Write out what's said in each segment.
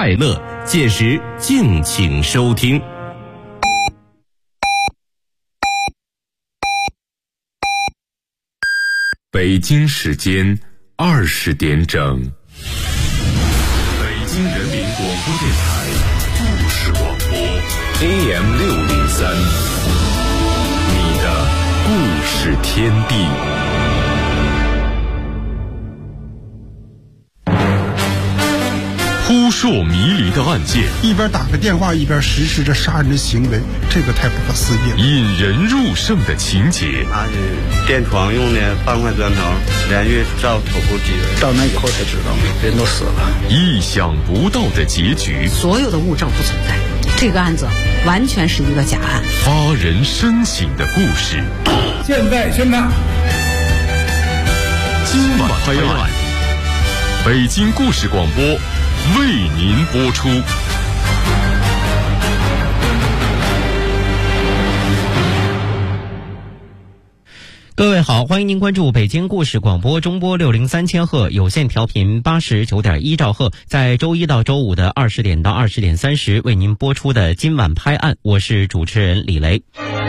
快乐，届时敬请收听。 北京时间20点整，北京人民广播电台故事广播 AM603，你的故事天地。扑朔迷离的案件， 一边打个电话一边实施着杀人的行为，这个太不可思议了。 引人入胜的情节， 他是电窗用的半块砖头，连续照头部击人， 到那以后才知道人都死了。 意想不到的结局， 所有的物证不存在，这个案子完全是一个假案。 发人深省的故事， 现在宣判， 今晚拍案，北京故事广播为您播出。 各位好，欢迎您关注北京故事广播中波603千赫有线调频89.1兆赫，在周一到周五的20点到20点30为您播出的今晚拍案，我是主持人李雷。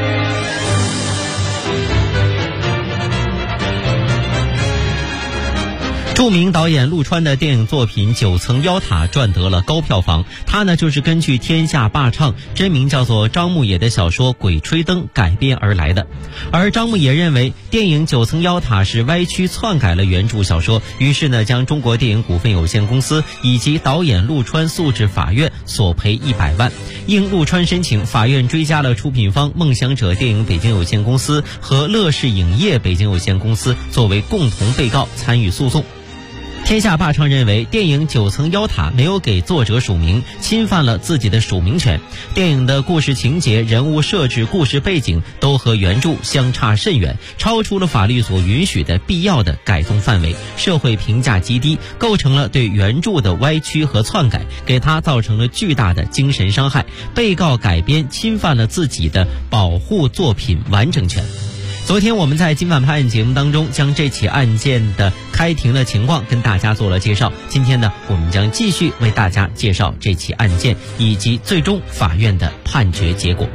著名导演陆川的电影作品《9层妖塔》赚得了高票房，他呢就是根据天下霸唱真名叫做张牧野的小说《鬼吹灯》改编而来的。而张牧野认为电影《9层妖塔》是歪曲篡改了原著小说，于是呢将中国电影股份有限公司以及导演陆川诉至法院，索赔100万。应陆川申请，法院追加了出品方梦想者电影北京有限公司和乐视影业北京有限公司作为共同被告参与诉讼。天下霸唱认为电影《9层妖塔》没有给作者署名，侵犯了自己的署名权。电影的故事情节、人物设置、故事背景都和原著相差甚远，超出了法律所允许的必要的改动范围，社会评价极低，构成了对原著的歪曲和篡改，给他造成了巨大的精神伤害。被告改编侵犯了自己的保护作品完整权。昨天我们在今晚拍案节目当中将这起案件的开庭的情况跟大家做了介绍，今天呢我们将继续为大家介绍这起案件以及最终法院的判决结果。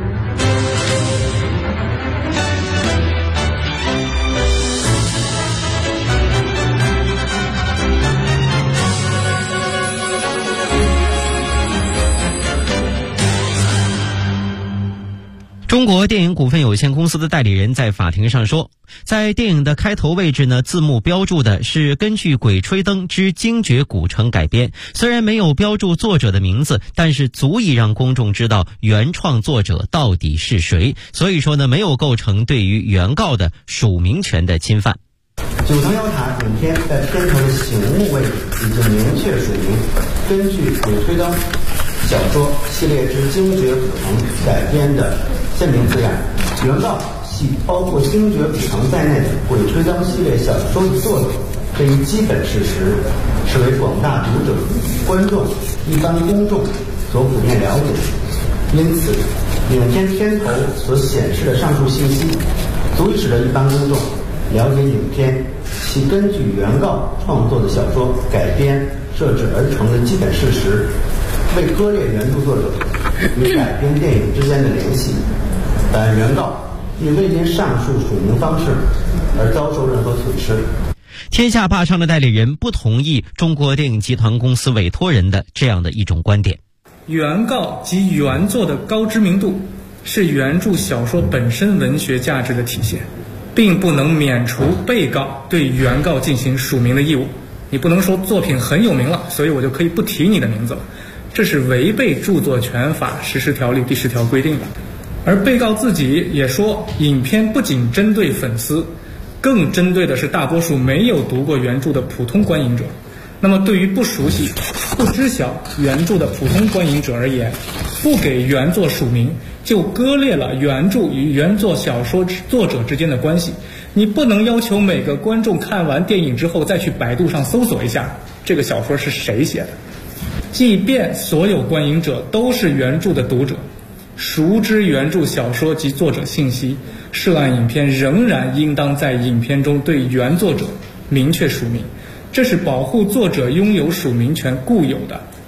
中国电影股份有限公司的代理人在法庭上说，在电影的开头位置呢，字幕标注的是根据《鬼吹灯之精绝古城》改编，虽然没有标注作者的名字，但是足以让公众知道原创作者到底是谁，所以说呢，没有构成对于原告的署名权的侵犯。 9层妖塔影片在片头的醒目位置已经明确署名，根据《鬼吹灯》小说系列之精绝古城改编的鲜明字样，原告系包括精绝古城在内的《鬼吹灯》系列小说的作者，这一基本事实是为广大读者、观众、一般公众所普遍了解。因此，影片片头所显示的上述信息，足以使得一般公众了解影片其根据原告创作的小说改编设置而成的基本事实，为割裂原著作者与改编电影之间的联系。但原告亦未因上述署名方式而遭受任何损失。 天下霸唱的代理人不同意中国电影集团公司委托人的这样的一种观点。 原告及原作的高知名度是原著小说本身文学价值的体现，并不能免除被告对原告进行署名的义务。你不能说作品很有名了，所以我就可以不提你的名字了，这是违背著作权法实施条例第10条规定的。而被告自己也说，影片不仅针对粉丝，更针对的是大多数没有读过原著的普通观影者。那么对于不熟悉、不知晓原著的普通观影者而言，不给原作署名，就割裂了原著与原作小说作者之间的关系。你不能要求每个观众看完电影之后再去百度上搜索一下这个小说是谁写的。即便所有观影者都是原著的读者，熟知原著小说及作者信息，涉案影片仍然应当在影片中对原作者明确署名，这是保护作者拥有署名权固有的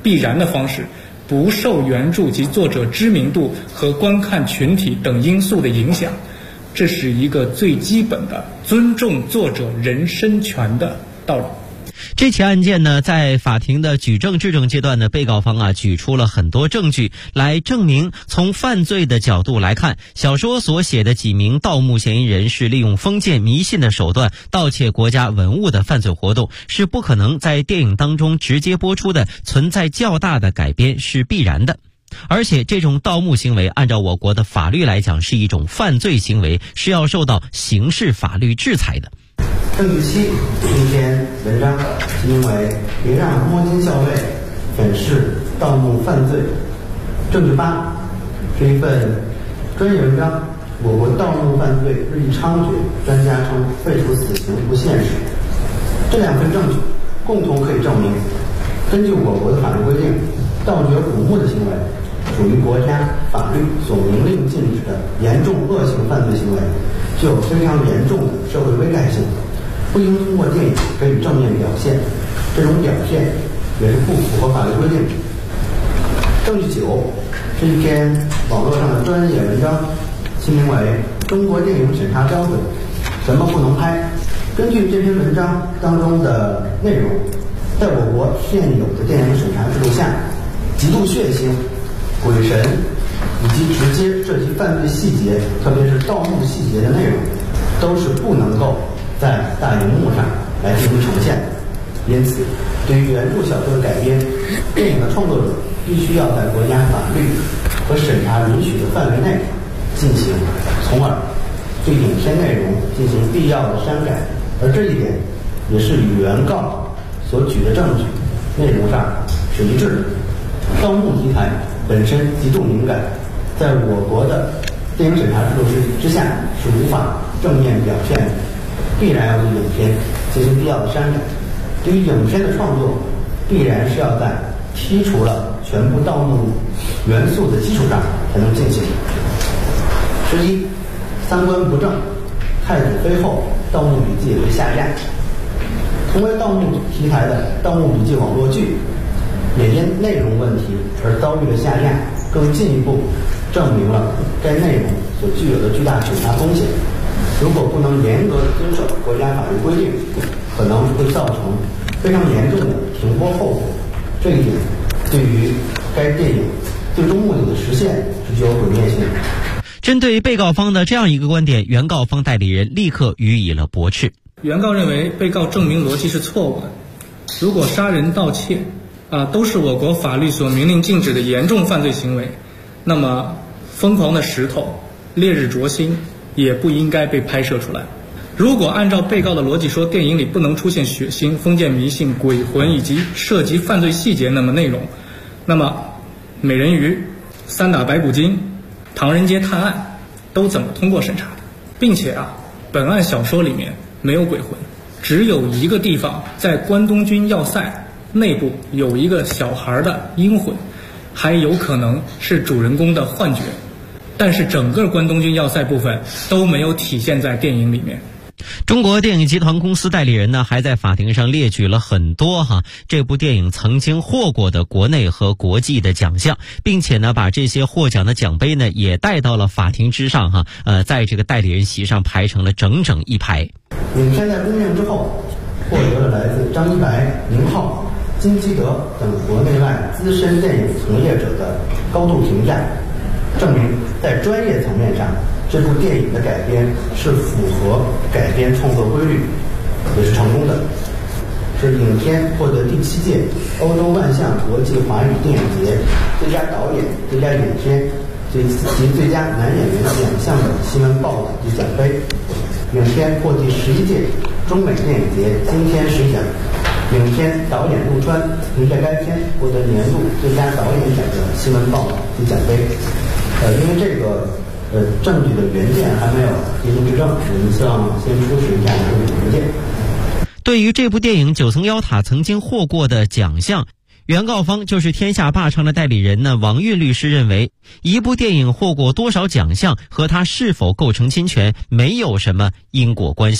必然的方式，不受原著及作者知名度和观看群体等因素的影响，这是一个最基本的尊重作者人身权的道理。 这起案件呢，在法庭的举证质证阶段呢，被告方举出了很多证据来证明，从犯罪的角度来看，小说所写的几名盗墓嫌疑人是利用封建迷信的手段盗窃国家文物的犯罪活动，是不可能在电影当中直接播出的，存在较大的改编是必然的。而且这种盗墓行为按照我国的法律来讲是一种犯罪行为，是要受到刑事法律制裁的。 证据7，一篇文章，因为别让摸金校尉粉饰盗墓犯罪。证据8，是一份专业文章，我国盗墓犯罪日益猖獗，专家称废除死刑不现实。这2份证据共同可以证明，根据我国的法律规定，盗掘古墓的行为属于国家法律所明令禁止的严重恶性犯罪行为，具有非常严重的社会危害性，不应通过电影给予正面表现，这种表现也是不符合法律规定。证据9，是一篇网络上的专业文章，其名为《中国电影审查标准：什么不能拍》。根据这篇文章当中的内容，在我国现有的电影审查制度下，极度血腥、鬼神以及直接涉及犯罪细节，特别是盗墓细节的内容，都是不能够在大荧幕上来进行呈现的。因此，对于原著小说的改编，电影的创作者必须要在国家法律和审查允许的范围内进行，从而对影片内容进行必要的删改。而这一点也是与原告所举的证据内容上是一致的。盗墓题材本身极度敏感，在我国的电影审查制度之下是无法正面表现的，必然要对影片进行必要的删改。对于影片的创作，必然是要在剔除了全部盗墓元素的基础上才能进行。11，三观不正，太子妃后《盗墓笔记》被下架。同为盗墓题材的《盗墓笔记》网络剧，也因内容问题而遭遇了下架，更进一步证明了该内容所具有的巨大审查风险。如果不能严格遵守国家法律规定，可能会造成非常严重的停播后果。这一点对于该电影最终目的的实现是具有毁灭性的。 针对被告方的这样一个观点，原告方代理人立刻予以了驳斥。 原告认为被告证明逻辑是错误的。如果杀人盗窃都是我国法律所明令禁止的严重犯罪行为，那么疯狂的石头、烈日灼心也不应该被拍摄出来。如果按照被告的逻辑说，电影里不能出现血腥、封建迷信、鬼魂以及涉及犯罪细节那么内容，那么美人鱼、三打白骨精、唐人街探案都怎么通过审查的？并且本案小说里面没有鬼魂，只有一个地方在关东军要塞内部有一个小孩的阴魂，还有可能是主人公的幻觉，但是整个关东军要塞部分都没有体现在电影里面。 中国电影集团公司代理人呢，还在法庭上列举了很多这部电影曾经获过的国内和国际的奖项，并且呢把这些获奖的奖杯呢也带到了法庭之上在这个代理人席上排成了整整一排。 影片在公映之后，获得了来自张一白、宁浩、金基德等国内外资深电影从业者的高度评价，证明在专业层面上，这部电影的改编是符合改编创作规律，也是成功的。是影片获得第7届欧洲万象国际华语电影节最佳导演、最佳影片及最佳男演员奖项的新闻报及奖杯。影片获第11届中美电影节金天使奖。影片导演陆川凭借该片获得年度最佳导演奖的新闻报及奖杯。因为这个证据的原件还没有进行质证，我们希望先出示一下这个原件。 对于这部电影《九层妖塔》曾经获过的奖项，原告方就是天下霸唱的代理人呢，王运律师认为，一部电影获过多少奖项和它是否构成侵权没有什么因果关系。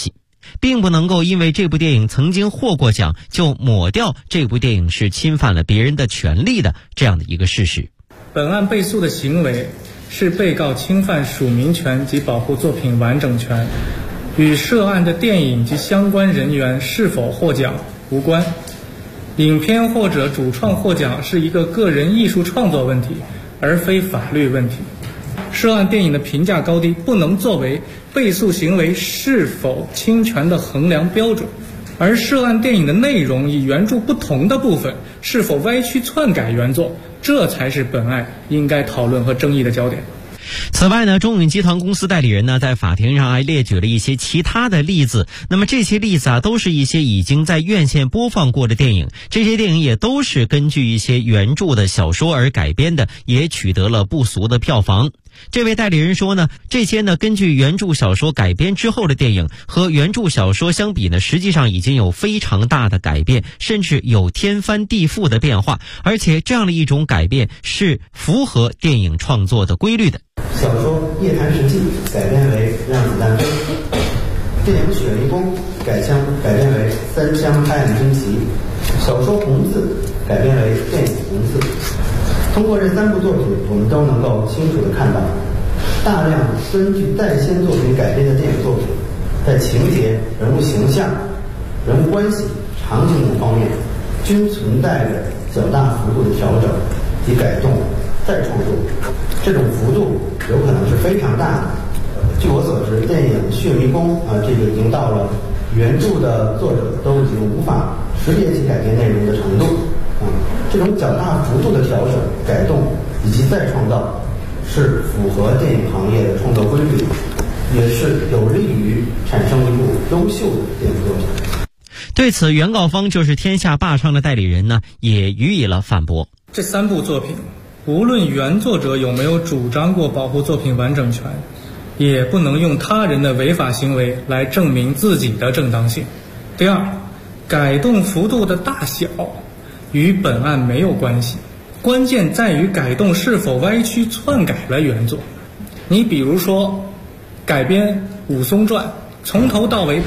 并不能够因为这部电影曾经获过奖就抹掉这部电影是侵犯了别人的权利的这样的一个事实。 本案被诉的行为是被告侵犯署名权及保护作品完整权，与涉案的电影及相关人员是否获奖无关。影片或者主创获奖是一个个人艺术创作问题，而非法律问题。涉案电影的评价高低不能作为被诉行为是否侵权的衡量标准，而涉案电影的内容与原著不同的部分是否歪曲篡改原作，这才是本案应该讨论和争议的焦点。 此外呢，中影集团公司代理人呢在法庭上还列举了一些其他的例子，那么这些例子都是一些已经在院线播放过的电影，这些电影也都是根据一些原著的小说而改编的，也取得了不俗的票房。这位代理人说呢，这些呢根据原著小说改编之后的电影和原著小说相比呢，实际上已经有非常大的改变，甚至有天翻地覆的变化，而且这样的一种改变是符合电影创作的规律的。 小说《夜谈实记》改编为《让子弹飞》，电影《雪迷宫》改编为《三湘拍案惊奇》，小说《红字》改编为电影《红字》。通过这3部作品，我们都能够清楚地看到，大量根据在先作品改编的电影作品，在情节、人物形象、人物关系、场景等方面，均存在着较大幅度的调整及改动、再创作。这种幅度有可能是非常大的。据我所知，电影《血迷宫》这个已经到了原著的作者都已经无法识别其改编内容的程度。这种较大幅度的调整、改动以及再创造，是符合电影行业的创作规律，也是有利于产生一部优秀的电影作品。 对此，原告方就是天下霸唱的代理人呢，也予以了反驳。 这3部作品，无论原作者有没有主张过保护作品完整权，也不能用他人的违法行为来证明自己的正当性。第二，改动幅度的大小与本案没有关系，关键在于改动是否歪曲篡改了原作。你比如说改编《武松传》，从头到尾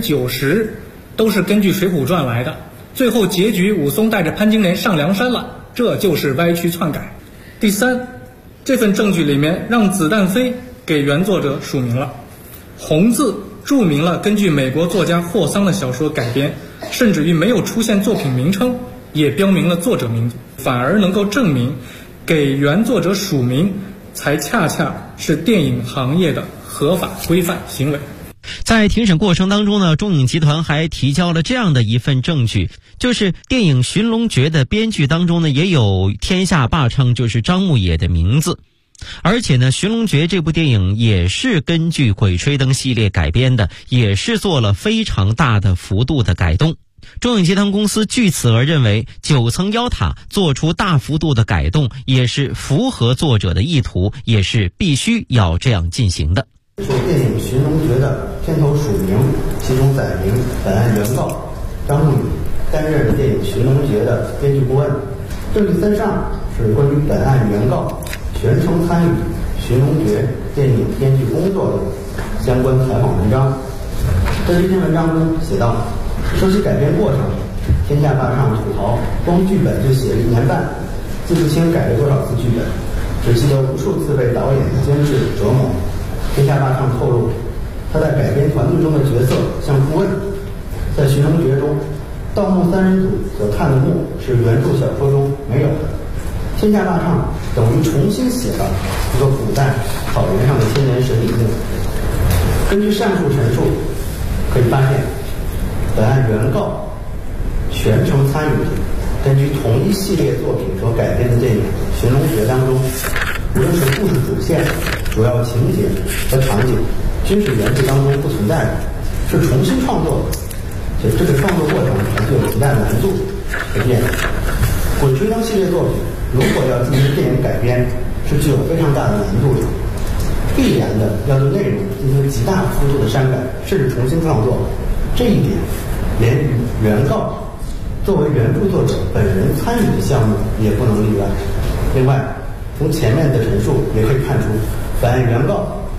90%都是根据《水浒传》来的，最后结局武松带着潘金莲上梁山了，这就是歪曲篡改。第三，这份证据里面让子弹飞给原作者署名了，红字注明了根据美国作家霍桑的小说改编，甚至于没有出现作品名称，也标明了作者名字，反而能够证明给原作者署名才恰恰是电影行业的合法规范行为。 在庭审过程当中呢，中影集团还提交了这样的一份证据，就是电影《寻龙诀》的编剧当中呢，也有天下霸唱就是张牧野的名字。而且呢，《寻龙诀》这部电影也是根据《鬼吹灯》系列改编的，也是做了非常大的幅度的改动。中影集团公司据此而认为9层妖塔做出大幅度的改动，也是符合作者的意图，也是必须要这样进行的。 说电影《寻龙诀》的片头署名，其中载明本案原告张牧野担任电影《寻龙诀》的编剧顾问。证据3上是关于本案原告全程参与《寻龙诀》电影编剧工作的相关采访文章。在这篇文章中写道，说起改编过程，天下霸唱吐槽，光剧本就写了1年半，记不清改了多少次剧本，只记得无数次被导演、监制折磨。天下霸唱透露，他在改编团队中的角色像顾问。在《寻龙诀》中，盗墓3人组所探的墓是原著小说中没有的。天下霸唱等于重新写了一个古代草原上的千年神秘墓。根据上述陈述，可以发现，本案原告全程参与根据同一系列作品所改编的电影《寻龙诀》当中，无论是故事主线、主要情节和场景，均是原著当中不存在的，是重新创作的，且这个创作过程还具有极大难度。可见，《鬼吹灯》系列作品如果要进行电影改编，是具有非常大的难度的，必然的要对内容进行极大幅度的删改，甚至重新创作。这一点，连原告作为原著作者本人参与的项目也不能例外。另外，从前面的陈述也可以看出，本案原告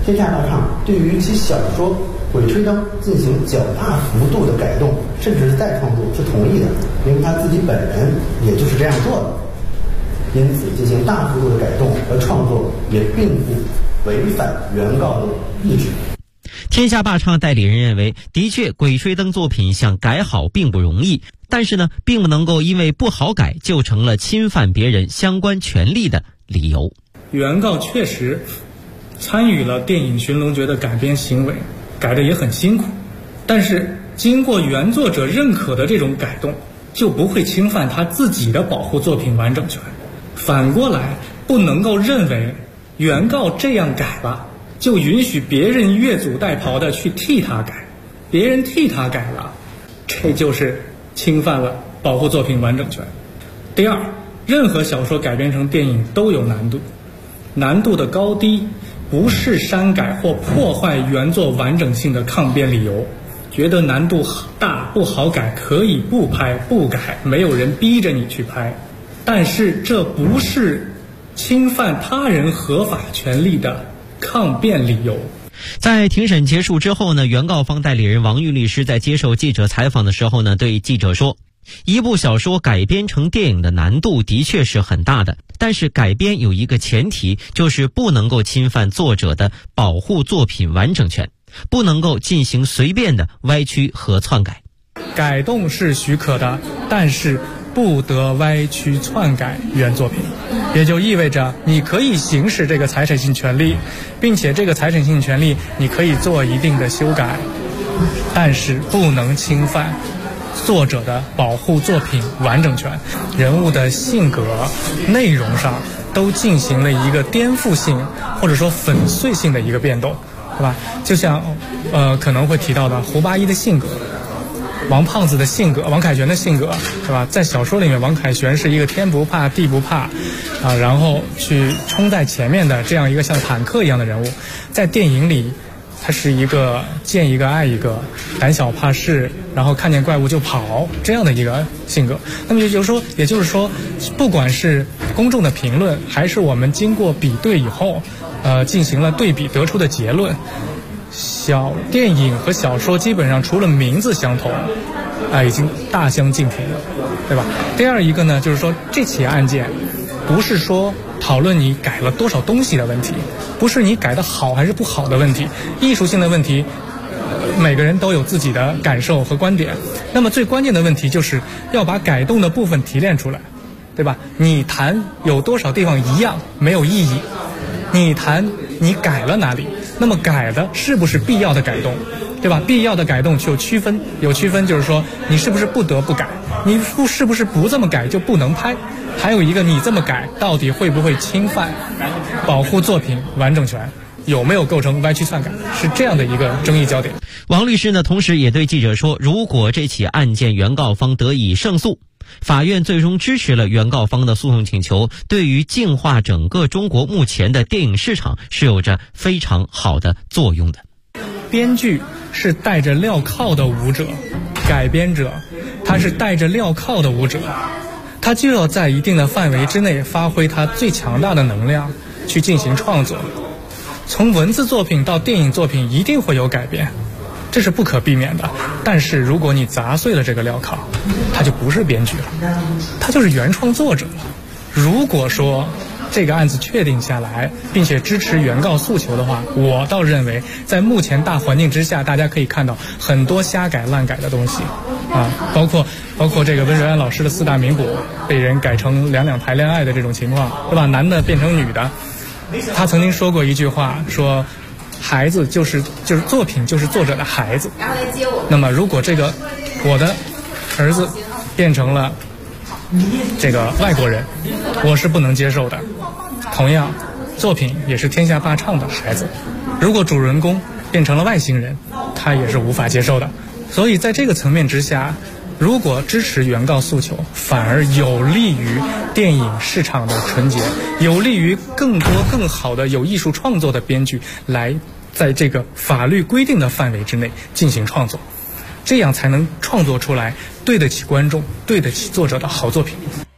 天下大唱对于其小说《鬼吹灯》进行较大幅度的改动，甚至是再创作是同意的，因为他自己本人也就是这样做的。因此，进行大幅度的改动和创作也并不违反原告的意志。 天下霸唱代理人认为，的确，鬼吹灯作品想改好并不容易，但是呢，并不能够因为不好改就成了侵犯别人相关权利的理由。 原告确实参与了电影《寻龙诀》的改编行为，改得也很辛苦，但是经过原作者认可的这种改动，就不会侵犯他自己的保护作品完整权。反过来，不能够认为原告这样改了，就允许别人越俎代庖的去替他改，别人替他改了，这就是侵犯了保护作品完整权。第二，任何小说改编成电影都有难度，难度的高低不是删改或破坏原作完整性的抗辩理由。觉得难度大不好改，可以不拍不改，没有人逼着你去拍，但是这不是侵犯他人合法权利的抗辩理由。 在庭审结束之后呢，原告方代理人王玉律师在接受记者采访的时候呢，对记者说，一部小说改编成电影的难度的确是很大的，但是改编有一个前提，就是不能够侵犯作者的保护作品完整权，不能够进行随便的歪曲和篡改。 改动是许可的，但是不得歪曲篡改原作品，也就意味着你可以行使这个财产性权利，并且这个财产性权利你可以做一定的修改，但是不能侵犯作者的保护作品完整权。人物的性格、内容上都进行了一个颠覆性或者说粉碎性的一个变动，对吧？就像可能会提到的胡八一的性格，王胖子的性格，王凯旋的性格，对吧？在小说里面，王凯旋是一个天不怕地不怕然后去冲在前面的这样一个像坦克一样的人物，在电影里他是一个见一个爱一个，胆小怕事，然后看见怪物就跑这样的一个性格。那么也就是说，不管是公众的评论，还是我们经过比对以后进行了对比得出的结论，电影和小说基本上除了名字相同已经大相径庭了，对吧？第二一个呢，就是说这起案件不是说讨论你改了多少东西的问题，不是你改的好还是不好的问题，艺术性的问题每个人都有自己的感受和观点。那么最关键的问题就是要把改动的部分提炼出来，对吧？你谈有多少地方一样没有意义，你谈你改了哪里，那么改的是不是必要的改动，对吧？必要的改动有区分就是说你是不是不得不改，你是不是不这么改就不能拍，还有一个你这么改到底会不会侵犯保护作品完整权，有没有构成歪曲篡改，是这样的一个争议焦点。 王律师呢，同时也对记者说，如果这起案件原告方得以胜诉，法院最终支持了原告方的诉讼请求，对于净化整个中国目前的电影市场是有着非常好的作用的。 编剧是带着镣铐的舞者，改编者他是带着镣铐的舞者，他就要在一定的范围之内发挥他最强大的能量去进行创作。从文字作品到电影作品一定会有改变，这是不可避免的。但是如果你砸碎了这个镣铐，他就不是编剧了，他就是原创作者了。如果说这个案子确定下来，并且支持原告诉求的话，我倒认为在目前大环境之下，大家可以看到很多瞎改乱改的东西包括这个温瑞安老师的4大名捕被人改成2两谈恋爱的这种情况，对吧？男的变成女的。他曾经说过一句话，说孩子就是作品就是作者的孩子。那么如果这个我的儿子变成了这个外国人，我是不能接受的。同样，作品也是天下霸唱的孩子，如果主人公变成了外星人，他也是无法接受的。所以在这个层面之下，如果支持原告诉求，反而有利于电影市场的纯洁，有利于更多更好的有艺术创作的编剧来在这个法律规定的范围之内进行创作，这样才能创作出来对得起观众、对得起作者的好作品。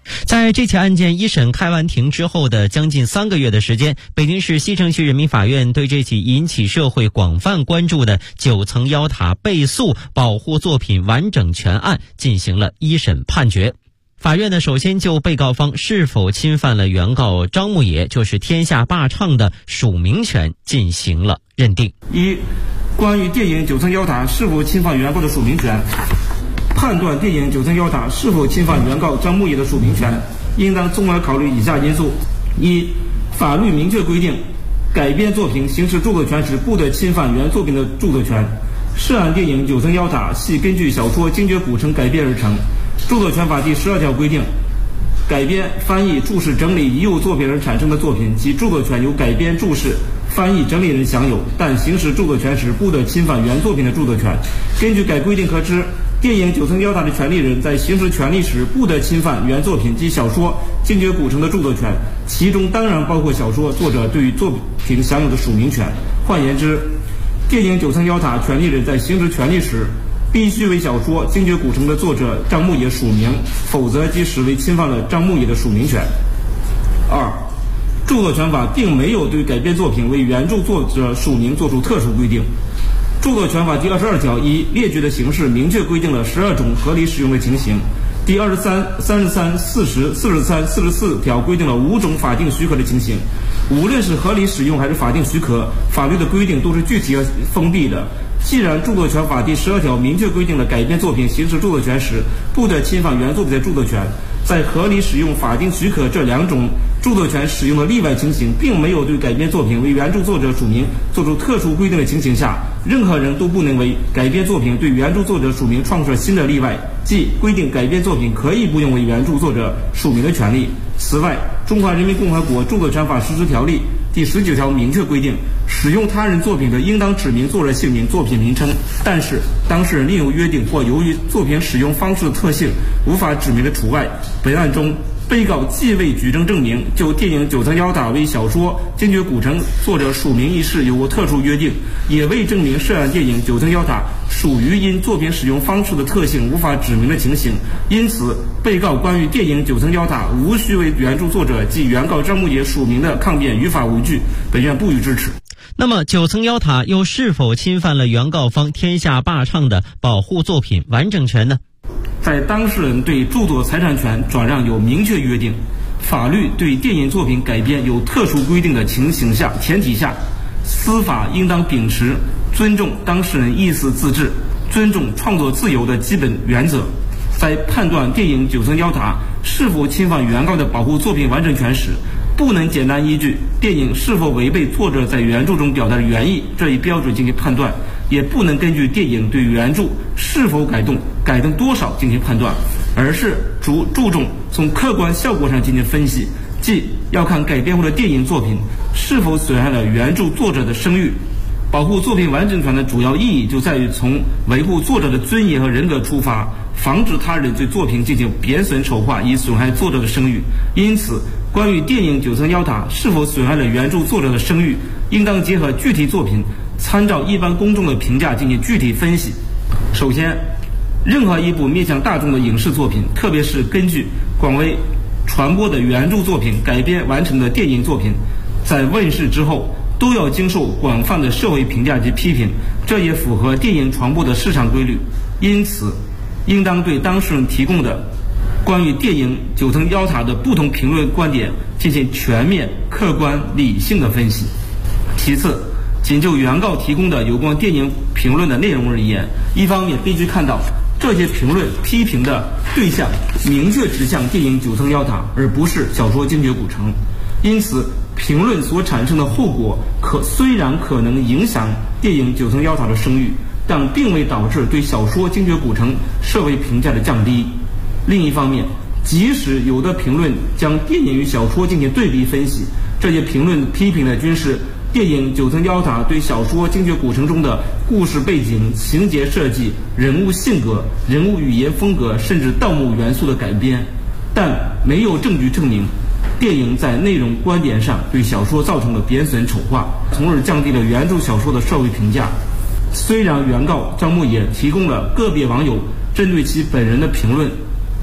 在这起案件一审开完庭之后的将近3个月的时间，北京市西城区人民法院对这起引起社会广泛关注的9层妖塔被诉保护作品完整权案进行了一审判决。法院呢，首先就被告方是否侵犯了原告张牧野，就是天下霸唱的署名权进行了认定。 一、关于电影9层妖塔是否侵犯原告的署名权，判断电影9层妖塔是否侵犯原告张牧野的署名权，应当综合考虑以下因素：一、法律明确规定，改编作品行使著作权时不得侵犯原作品的著作权。涉案电影9层妖塔系根据小说《精绝古城》改编而成。著作权法第12条规定，改编、翻译、注释、整理已有作品而产生的作品，其著作权由改编、注释、翻译、整理人享有，但行使著作权时不得侵犯原作品的著作权。根据该规定可知，电影9层妖塔的权利人在行使权利时不得侵犯原作品及小说《精绝古城》的著作权，其中当然包括小说作者对于作品享有的署名权。换言之，电影9层妖塔权利人在行使权利时必须为小说《精绝古城》的作者张牧野署名，否则即视为侵犯了张牧野的署名权。二、著作权法并没有对改编作品为原著作者署名作出特殊规定。著作权法第22条一列举的形式明确规定了12种合理使用的情形。第23、33、40、43、44条规定了5种法定许可的情形。无论是合理使用还是法定许可，法律的规定都是具体和封闭的。既然著作权法第12条明确规定了改编作品行使著作权时不得侵犯原作品的著作权，在合理使用、法定许可这2种著作权使用的例外情形并没有对改编作品为原著作者署名做出特殊规定的情形下，任何人都不能为改编作品对原著作者署名创设新的例外，即规定改编作品可以不用为原著作者署名的权利。此外，中华人民共和国著作权法实施条例第19条明确规定，使用他人作品的应当指明作者姓名、作品名称，但是当事人另有约定或由于作品使用方式的特性无法指明的除外。本案中，被告既未举证证明就电影9层妖塔为小说《精绝古城》作者署名一事有过特殊约定，也未证明涉案电影9层妖塔属于因作品使用方式的特性无法指明的情形，因此被告关于电影9层妖塔无需为原著作者及原告张牧野署名的抗辩于法无据，本院不予支持。 那么9层妖塔又是否侵犯了原告方天下霸唱的保护作品完整权呢？ 在当事人对著作财产权转让有明确约定，法律对电影作品改编有特殊规定的情形下前提下，司法应当秉持尊重当事人意思自治、尊重创作自由的基本原则。在判断电影9层妖塔是否侵犯原告的保护作品完整权时，不能简单依据电影是否违背作者在原著中表达的原意这一标准进行判断，也不能根据电影对原著是否改动多少进行判断，而是注重从客观效果上进行分析，即要看改编后的电影作品是否损害了原著作者的声誉。保护作品完整权的主要意义就在于从维护作者的尊严和人格出发，防止他人对作品进行贬损丑化以损害作者的声誉。因此，关于电影9层妖塔是否损害了原著作者的声誉，应当结合具体作品，参照一般公众的评价进行具体分析。首先，任何一部面向大众的影视作品，特别是根据广为传播的原著作品改编完成的电影作品，在问世之后都要经受广泛的社会评价及批评，这也符合电影传播的市场规律。因此，应当对当事人提供的关于电影9层妖塔的不同评论观点进行全面、客观、理性的分析。其次，仅就原告提供的有关电影评论的内容而言，一方面必须看到这些评论批评的对象明确指向电影9层妖塔，而不是小说《精绝古城》。因此，评论所产生的后果虽然可能影响电影9层妖塔的声誉，但并未导致对小说《精绝古城》社会评价的降低。另一方面，即使有的评论将电影与小说进行对比分析，这些评论批评的均是电影9层妖塔对小说《精绝古城》中的故事背景、情节设计、人物性格、人物语言风格甚至盗墓元素的改编，但没有证据证明电影在内容观点上对小说造成了贬损丑化，从而降低了原著小说的社会评价。虽然原告张牧野提供了个别网友针对其本人的评论，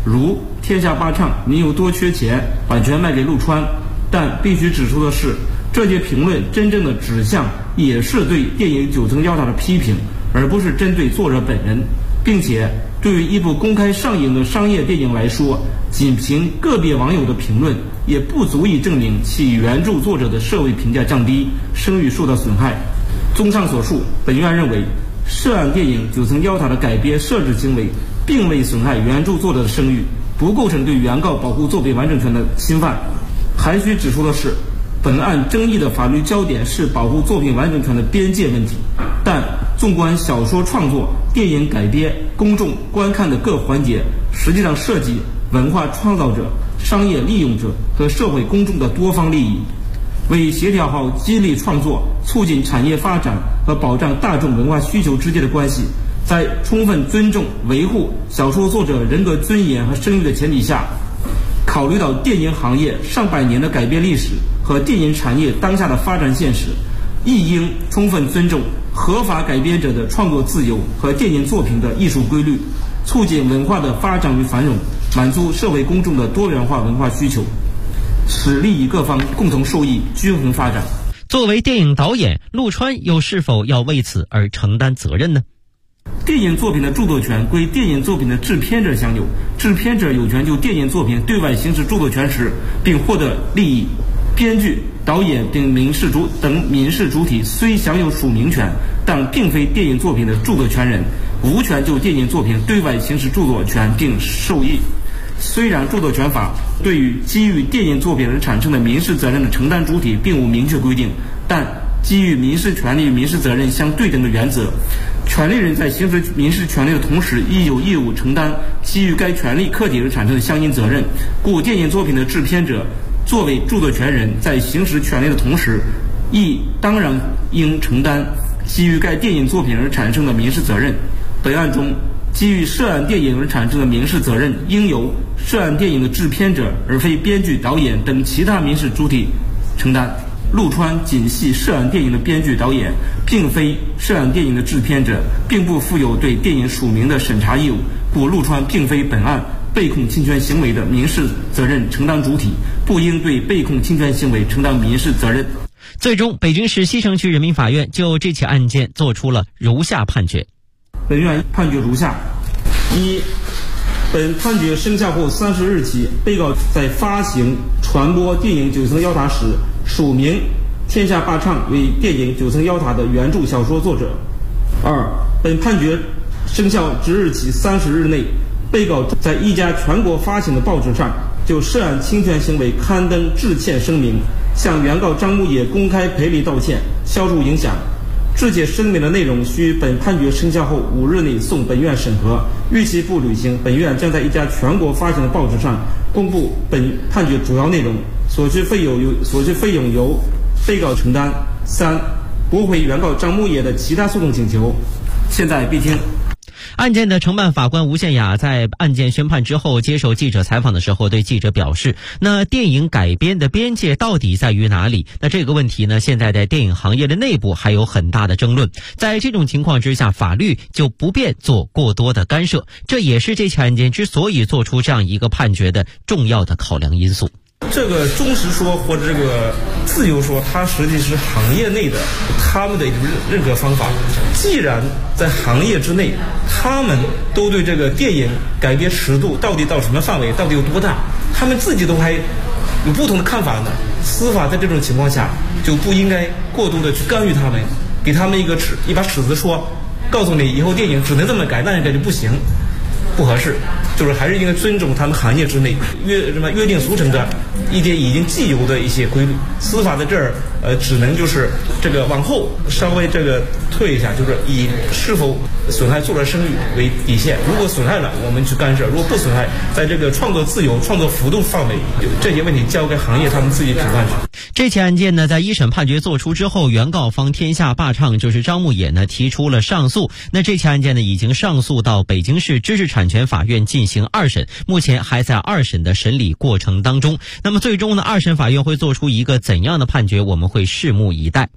如天下霸唱，民有多缺钱，版权卖给陆川。但必须指出的是，这些评论真正的指向也是对电影《九层妖塔》的批评，而不是针对作者本人。并且对于一部公开上映的商业电影来说，仅凭个别网友的评论也不足以证明其原著作者的社会评价降低，声誉受到损害。综上所述，本院认为涉案电影《九层妖塔》的改编设置行为并未损害原著作者的声誉，不构成对原告保护作品完整权的侵犯。还需指出的是，本案争议的法律焦点是保护作品完整权的边界问题，但纵观小说创作、电影改编、公众观看的各环节，实际上涉及文化创造者、商业利用者和社会公众的多方利益。为协调好激励创作、促进产业发展和保障大众文化需求之间的关系，在充分尊重、维护小说作者人格尊严和声誉的前提下，考虑到电影行业上百年的改编历史和电影产业当下的发展现实，亦应充分尊重合法改编者的创作自由和电影作品的艺术规律，促进文化的发展与繁荣，满足社会公众的多元化文化需求，使利益各方共同受益，均衡发展。 作为电影导演，陆川又是否要为此而承担责任呢？ 电影作品的著作权归电影作品的制片者享有，制片者有权就电影作品对外行使著作权时，并获得利益。编剧、导演等民事主体虽享有署名权，但并非电影作品的著作权人，无权就电影作品对外行使著作权并受益。虽然著作权法对于基于电影作品而产生的民事责任的承担主体并无明确规定，但基于民事权利与民事责任相对等的原则，权利人在行使民事权利的同时，亦有义务承担基于该权利客体而产生的相应责任。故电影作品的制片者作为著作权人，在行使权利的同时，亦当然应承担基于该电影作品而产生的民事责任。本案中，基于涉案电影而产生的民事责任应由涉案电影的制片者，而非编剧、导演等其他民事主体承担。陆川仅系涉案电影的编剧、导演，并非涉案电影的制片者，并不负有对电影署名的审查义务，故陆川并非本案被控侵权行为的民事责任承担主体，不应对被控侵权行为承担民事责任。 最终，北京市西城区人民法院就这起案件作出了如下判决。 本院判决如下：一、本判决生效后30日起，被告在发行、传播电影《九层妖塔》时，署名天下霸唱为电影《九层妖塔》的原著小说作者。二、本判决生效之日起30日内，被告在一家全国发行的报纸上就涉案侵权行为刊登致歉声明，向原告张木野公开赔礼道歉，消除影响。致歉声明的内容需本判决生效后5日内送本院审核，逾期不履行，本院将在一家全国发行的报纸上公布本判决主要内容，所需费用由被告承担。三、驳回原告张木野的其他诉讼请求。现在必听。 案件的承办法官吴宪雅在案件宣判之后接受记者采访的时候，对记者表示，那电影改编的边界到底在于哪里？那这个问题呢，现在在电影行业的内部还有很大的争论。在这种情况之下，法律就不便做过多的干涉，这也是这起案件之所以做出这样一个判决的重要的考量因素。 这个忠实说或者这个自由说，它实际是行业内的他们的认可方法。既然在行业之内，他们都对这个电影改编尺度到底到什么范围，到底有多大，他们自己都还有不同的看法呢。司法在这种情况下就不应该过度的去干预他们，给他们一把尺子说，告诉你以后电影只能这么改，那样改就不行，不合适。就是还是应该尊重他们行业之内约定俗成的一些已经既有的一些规律。司法在这儿只能就是这个往后稍微这个退一下，就是以是否损害作者声誉为底线。如果损害了，我们去干涉；如果不损害，在这个创作自由、创作幅度范围，这些问题交给行业他们自己主办去。 这起案件呢，在一审判决作出之后，原告方天下霸唱就是张木野呢提出了上诉。那这起案件呢，已经上诉到北京市知识产权法院进行2审，目前还在2审的审理过程当中。那么最终呢，2审法院会做出一个怎样的判决，我们会拭目以待。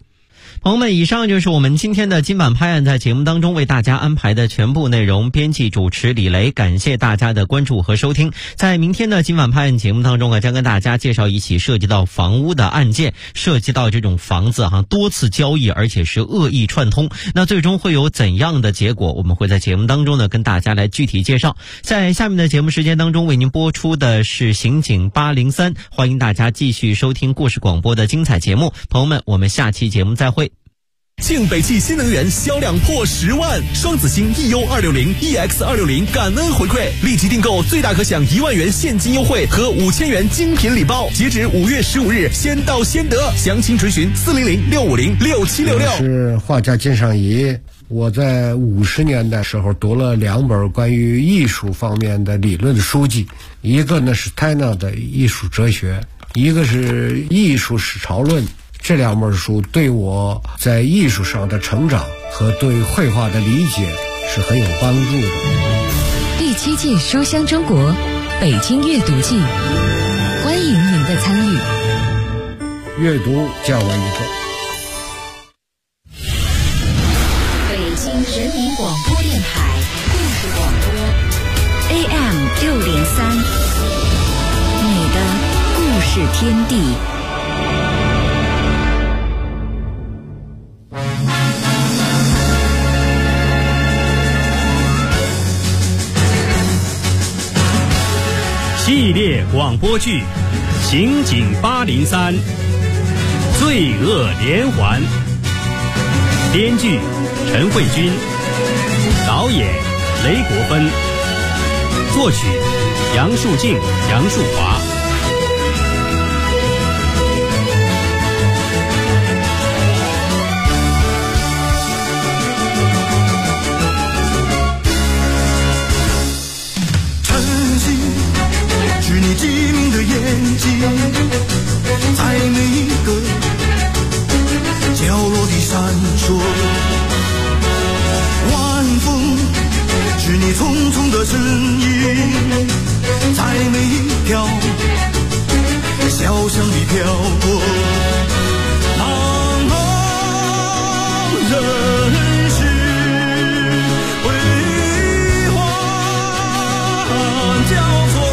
朋友们，以上就是我们今天的今晚拍案在节目当中为大家安排的全部内容。编辑主持李雷，感谢大家的关注和收听。在明天的今晚拍案节目当中将跟大家介绍一起涉及到房屋的案件，涉及到这种房子多次交易，而且是恶意串通，那最终会有怎样的结果，我们会在节目当中跟大家来具体介绍。在下面的节目时间当中为您播出的是刑警803，欢迎大家继续收听故事广播的精彩节目。朋友们，我们下期节目再会。 庆北汽新能源销量破10万，双子星 EU260、EX260 感恩回馈，立即订购最大可享1万元现金优惠和5000元精品礼包，截止5月15日，先到先得。详情垂询400-650-6766。 是画家金尚仪。我在50年代时候读了2本关于艺术方面的理论的书籍，一个呢是泰纳的艺术哲学，一个是艺术史潮论。这2本书对我在艺术上的成长和对绘画的理解是很有帮助的。 第7届书香中国北京阅读季，欢迎您的参与。 阅读叫我一个。 北京人民广播电台故事广播 AM603，你的故事天地。 系列广播剧《刑警803》罪恶连环，编剧陈慧君，导演雷国芬，作曲杨树静、杨树华。 你机灵的眼睛，在每一个角落里闪烁。晚风是你匆匆的身影，在每一条小巷里飘过。茫茫人世辉煌交错。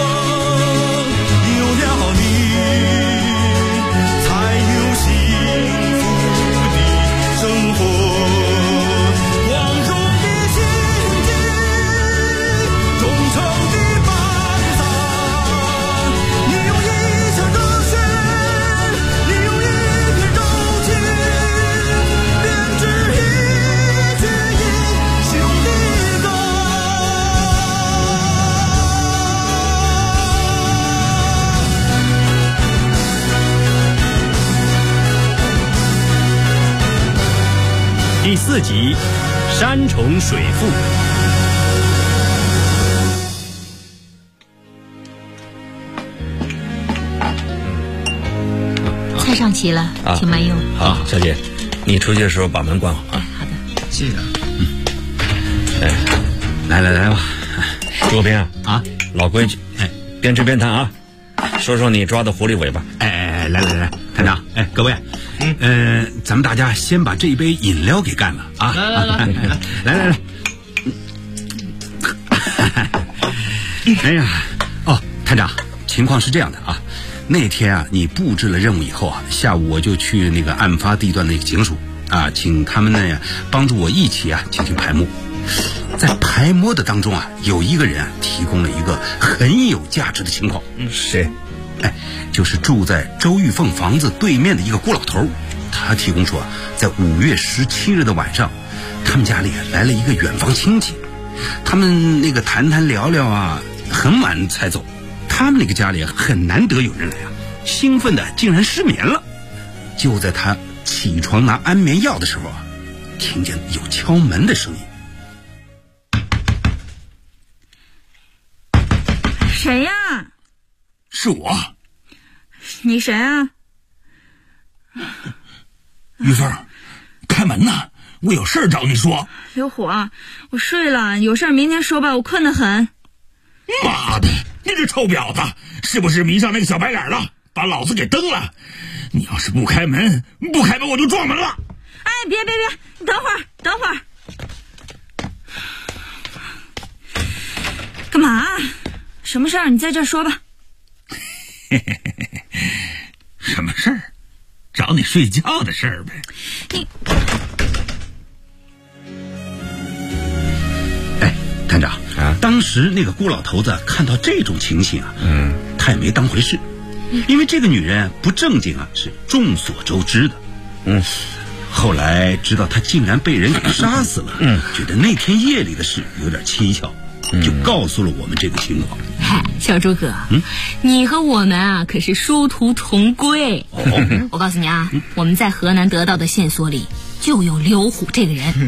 第4集山重水复。 菜上齐了，请慢用。 好，小姐，你出去的时候把门关好啊。 好的， 谢谢。来吧，周边啊，老规矩，边吃边谈啊。说说你抓的狐狸尾巴。 来，探长，各位，咱们大家先把这一杯饮料给干了啊！来，哎呀，探长，情况是这样的啊，那天啊，你布置了任务以后啊，下午我就去那个案发地段那个警署啊，请他们呢帮助我一起啊进行排摸。在排摸的当中啊，有一个人啊提供了一个很有价值的情况。 谁？ 就是住在周玉凤房子对面的一个郭老头，他提供说啊，在5月17日的晚上，他们家里来了一个远房亲戚，他们那个谈聊聊啊，很晚才走。他们那个家里很难得有人来啊，兴奋的竟然失眠了。就在他起床拿安眠药的时候啊，听见有敲门的声音。 谁呀？ 是我。 你谁啊？ 玉凤，开门呐，我有事找你说。 刘火，我睡了，有事明天说吧，我困得很。 妈的，你这臭婊子，是不是迷上那个小白脸了？把老子给蹬了！你要是不开门我就撞门了。 哎，别，你等会儿，干嘛？什么事儿？你在这儿说吧。 什么事儿？找你睡觉的事儿呗。 你， 探长啊，当时那个孤老头子看到这种情形啊，他也没当回事，因为这个女人不正经啊，是众所周知的。后来知道她竟然被人给杀死了，觉得那天夜里的事有点蹊跷，就告诉了我们这个情况。 嗨，小诸葛，你和我们啊可是殊途同归。我告诉你啊，我们在河南得到的线索里就有刘虎这个人。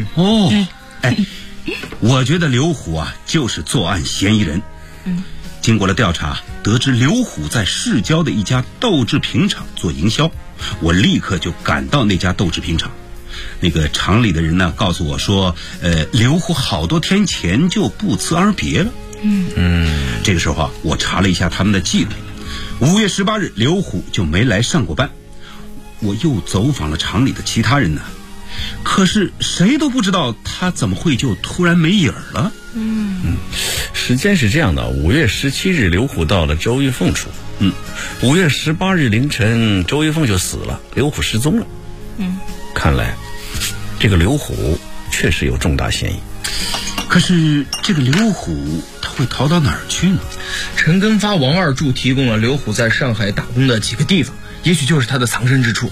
我觉得刘虎啊就是作案嫌疑人。经过了调查，得知刘虎在市郊的一家豆制品厂做营销，我立刻就赶到那家豆制品厂。那个厂里的人呢告诉我说，刘虎好多天前就不辞而别了。这个时候啊，我查了一下他们的记录，5月18日刘虎就没来上过班。我又走访了厂里的其他人呢，可是谁都不知道他怎么会就突然没影儿了。 时间是这样的，5月17日刘虎到了周玉凤处，5月18日凌晨周玉凤就死了，刘虎失踪了。看来这个刘虎确实有重大嫌疑。 可是这个刘虎他会逃到哪儿去呢？ 陈根发、王二柱提供了刘虎在上海打工的几个地方，也许就是他的藏身之处。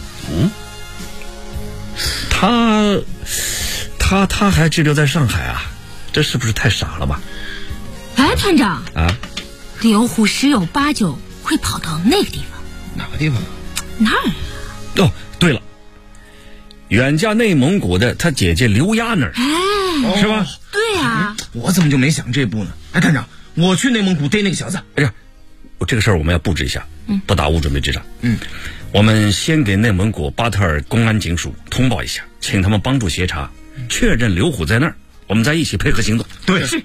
他还滞留在上海啊？这是不是太傻了吧？ 哎，团长啊， 刘虎十有八九会跑到那个地方。 哪个地方？ 那儿。 哦，对了，远嫁内蒙古的他姐姐刘丫那儿，是吧？ 对啊。 我怎么就没想这步呢？哎，探长，我去内蒙古逮那个小子。 这个事儿我们要布置一下，不打无准备之仗。我们先给内蒙古巴特尔公安警署通报一下，请他们帮助协查，确认刘虎在那儿，我们再一起配合行动。 对， 是。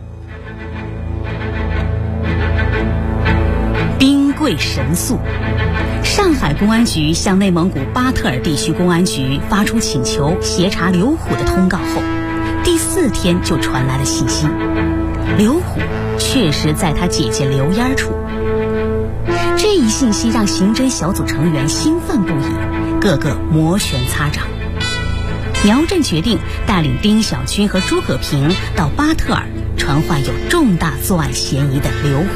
兵贵神速，上海公安局向内蒙古巴特尔地区公安局发出请求协查刘虎的通告后，第4天就传来了信息，刘虎确实在他姐姐刘丫处。这一信息让刑侦小组成员兴奋不已，个个摩拳擦掌。苗震决定带领丁小军和诸葛平到巴特尔传唤有重大作案嫌疑的刘虎。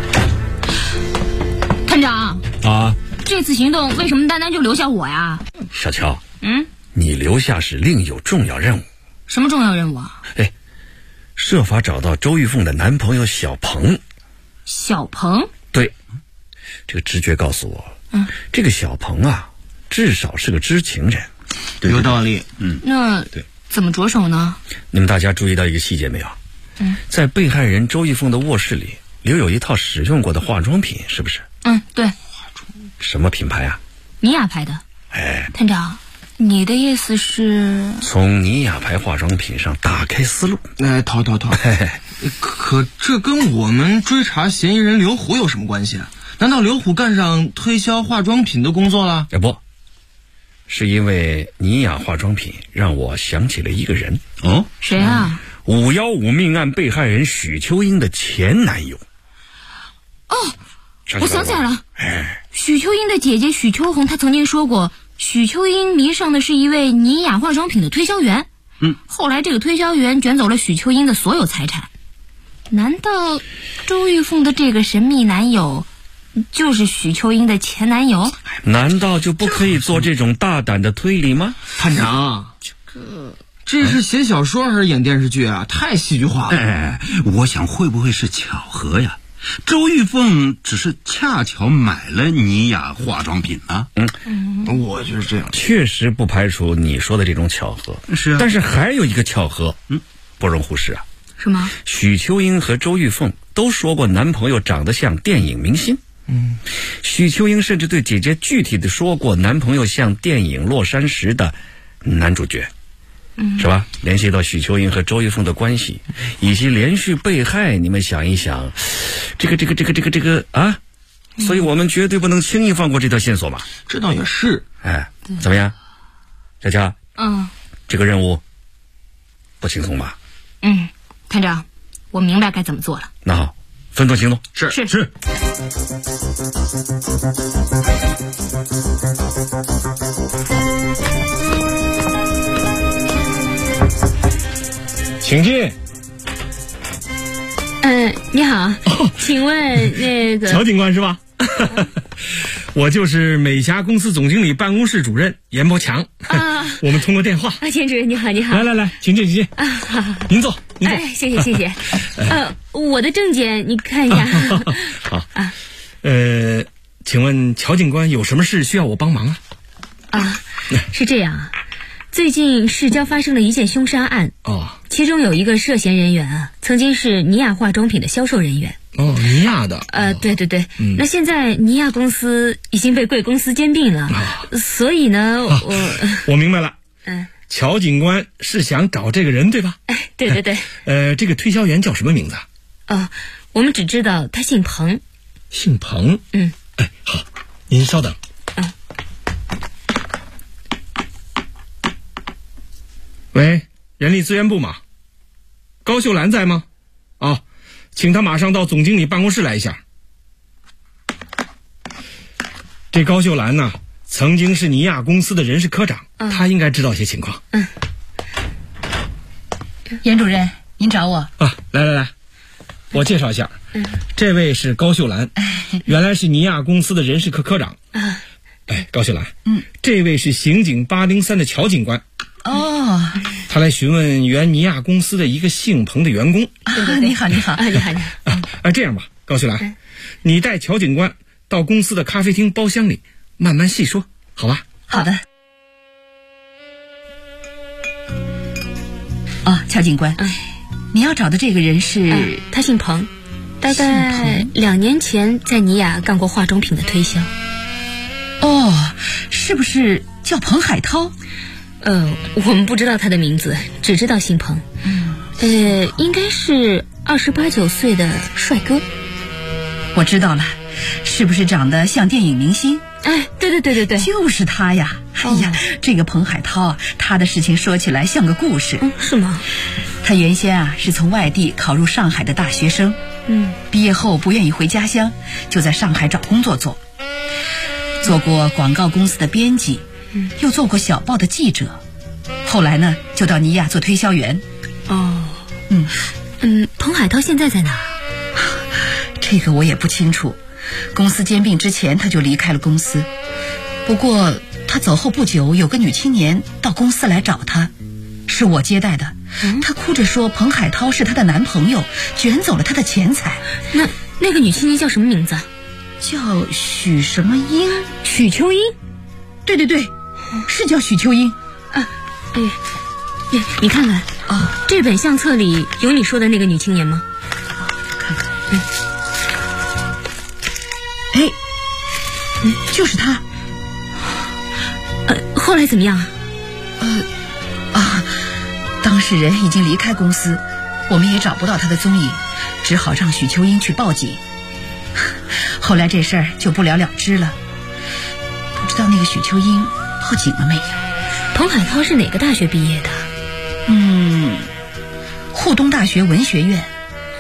探长啊， 这次行动为什么单单就留下我呀？ 小乔，你留下是另有重要任务。 什么重要任务啊？ 设法找到周玉凤的男朋友小鹏。 小鹏？ 对，这个直觉告诉我，这个小鹏啊，至少是个知情人。 有道理。 那怎么着手呢？ 你们大家注意到一个细节没有？在被害人周玉凤的卧室里留有一套使用过的化妆品，是不是？ 对。 什么品牌啊？ 尼雅牌的。探长，你的意思是从尼雅牌化妆品上打开思路？ 逃。可这跟我们追查嫌疑人刘虎有什么关系啊？难道刘虎干上推销化妆品的工作了？ 不，是因为尼雅化妆品让我想起了一个人。 谁啊 ？515命案被害人许秋英的前男友。 我想起来了。许秋英的姐姐许秋红，她曾经说过，许秋英迷上的是一位尼雅化妆品的推销员。后来这个推销员卷走了许秋英的所有财产。难道周玉凤的这个神秘男友就是许秋英的前男友？ 难道就不可以做这种大胆的推理吗？ 探长，这是写小说还是演电视剧啊？太戏剧化了。 我想会不会是巧合呀？周玉凤只是恰巧买了尼雅化妆品啊。 我就是这样。 确实不排除你说的这种巧合。 是啊。 但是还有一个巧合，不容忽视啊。 什么？ 许秋英和周玉凤都说过男朋友长得像电影明星。许秋英甚至对姐姐具体的说过男朋友像电影《落山时》的男主角。是吧？联系到许秋英和周玉凤的关系，以及连续被害，你们想一想，这个啊，所以我们绝对不能轻易放过这条线索嘛。 这倒也是。 怎么样，小乔， 这个任务不轻松吧？ 团长，我明白该怎么做了。 那好，分头行动。 是。 请进。 你好，请问那个乔警官是吧？我就是美霞公司总经理办公室主任严伯强啊。我们通过电话。 田主任你好，你好。 来，请进。 好。 您坐。 谢谢。我的证件你看一下。 好。请问乔警官有什么事需要我帮忙啊？ 是这样，最近市郊发生了一件凶杀案。其中有一个涉嫌人员曾经是尼亚化妆品的销售人员。 尼亚的。 对。那现在尼亚公司已经被贵公司兼并了，所以呢， 我明白了。乔警官是想找这个人对吧？ 对。 这个推销员叫什么名字？ 我们只知道他姓彭。 姓彭？好，您稍等。喂，人力资源部嘛，高秀兰在吗？请他马上到总经理办公室来一下。这高秀兰呢，曾经是尼亚公司的人事科长，他应该知道些情况。 严主任，您找我来，我介绍一下。这位是高秀兰，原来是尼亚公司的人事科科长。高秀兰，这位是刑警803的乔警官。他来询问原尼亚公司的一个姓彭的员工。 你好。 这样吧，高秀兰，你带乔警官到公司的咖啡厅包厢里慢慢细说，好吧？ 好的。乔警官，你要找的这个人是？ 他姓彭，大概2年前在尼亚干过化妆品的推销。 是不是叫彭海涛？ 我们不知道他的名字，只知道姓彭。应该是28、29岁的帅哥。 我知道了，是不是长得像电影明星？ 对， 就是他呀。这个彭海涛啊，他的事情说起来像个故事。 是吗？ 他原先是从外地考入上海的大学生。毕业后不愿意回家乡，就在上海找工作做过广告公司的编辑，又做过小报的记者，后来呢就到尼亚做推销员。 彭海涛现在在哪？ 这个我也不清楚，公司兼并之前他就离开了公司，不过他走后不久，有个女青年到公司来找他，是我接待的。她哭着说彭海涛是她的男朋友，卷走了她的钱财。 那个女青年叫什么名字？ 叫许什么英？ 许秋英？ 对，是叫许秋英。 你看看这本相册里有你说的那个女青年吗？ 看看。就是她。 后来怎么样？ 当事人已经离开公司，我们也找不到他的踪影，只好让许秋英去报警。后来这事儿就不了了之了，不知道那个许秋英报警了没有？ 彭海涛是哪个大学毕业的？ 沪东大学文学院。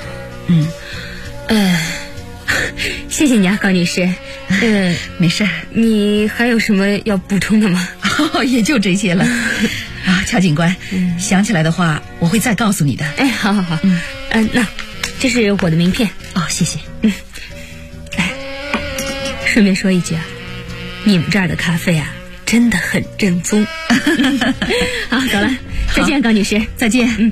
谢谢你啊，高女士。 没事。 你还有什么要补充的吗？ 也就这些了。乔警官，想起来的话我会再告诉你的。 好。那这是我的名片。 谢谢。 顺便说一句你们这儿的咖啡真的很正宗。好，走了，再见，高女士。 再见。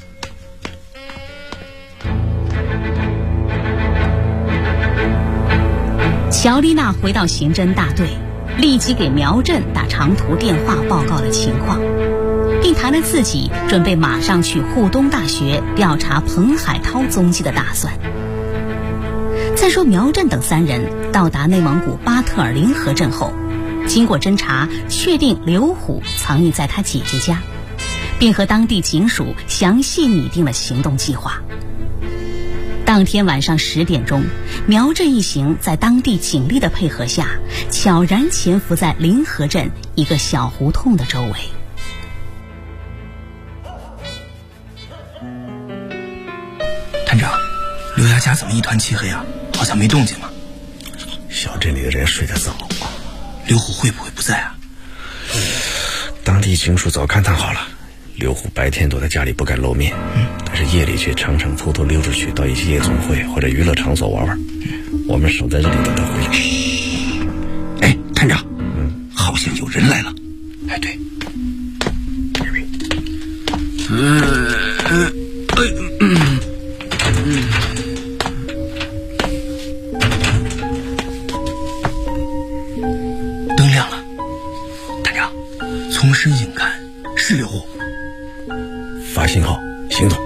乔丽娜回到刑侦大队，立即给苗震打长途电话报告了情况，并谈了自己准备马上去沪东大学调查彭海涛踪迹的打算。再说苗震等3人到达内蒙古巴特尔临河镇后，经过侦查，确定刘虎藏匿在他姐姐家，并和当地警署详细拟定了行动计划。当天晚上10点钟，苗震一行在当地警力的配合下，悄然潜伏在临河镇一个小胡同的周围。 刘家家怎么一团漆黑啊？好像没动静嘛。 小镇里的人睡得早。 刘虎会不会不在啊？ 当地警署早勘探好了，刘虎白天躲在家里不敢露面，但是夜里却常常偷偷溜出去到一些夜总会或者娱乐场所玩玩。我们守在这里等他回去。 哎，探长，好像有人来了。 哎，对。 灯亮了，探长，从身影看是刘虎。 发信号，行动。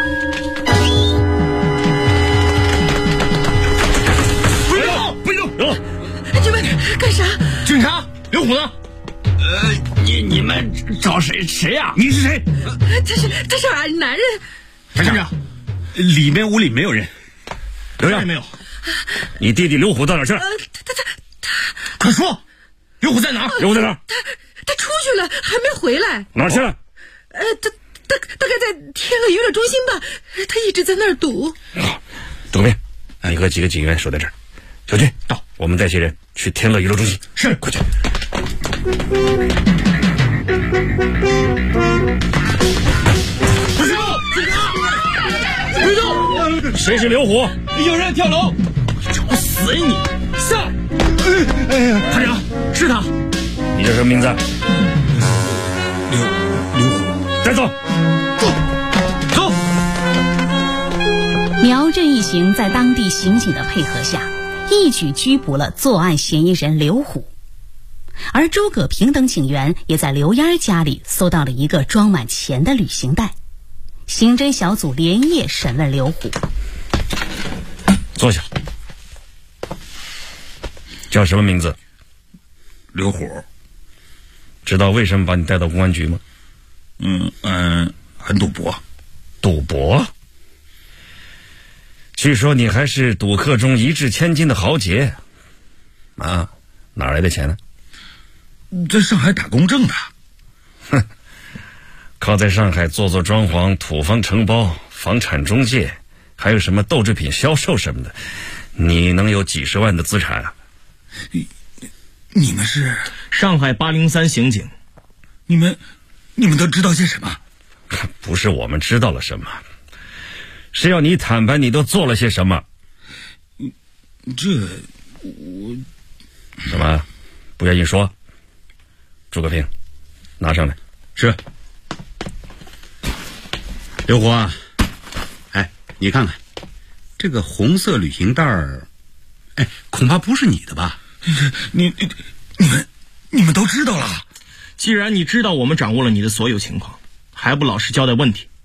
不许动！ 这外面干啥？ 警察，刘虎呢？ 你们找谁呀？ 你是谁？ 他是俺男人。 探长，里面屋里没有人。 刘亮没有。 你弟弟刘虎到哪去了？ 他， 快说，刘虎在哪？ 刘虎在哪？ 他出去了，还没回来。 哪儿去了？ 大概在天乐娱乐中心吧，他一直在那儿堵。 好，周明，你和几个警员守在这儿。小军到，我们带些人去天乐娱乐中心。 是， 快去。 别动！ 谁是刘虎？ 有人跳楼！找死你！下！探长，是他。 你叫什么名字？ 刘虎。 带走。 走。 苗振一行在当地刑警的配合下，一举拘捕了作案嫌疑人刘虎。而周葛平等警员也在刘烟家里搜到了一个装满钱的旅行袋。刑侦小组连夜审问刘虎。 坐下。叫什么名字？ 刘虎。 知道为什么把你带到公安局吗？ 很赌博。 赌博？据说你还是赌客中一掷千金的豪杰啊！哪来的钱呢？ 在上海打工挣的。 哼，靠在上海做装潢、土方承包、房产中介，还有什么斗制品销售什么的，你能有几十万的资产啊？ 你们是上海803刑警， 你们都知道些什么？ 不是我们知道了什么，是要你坦白你都做了些什么。 我什么？不愿意说？朱克平，拿上来。 是。刘虎啊，哎，你看看这个红色旅行袋儿，哎，恐怕不是你的吧？你们都知道了。 既然你知道我们掌握了你的所有情况，还不老实交代问题？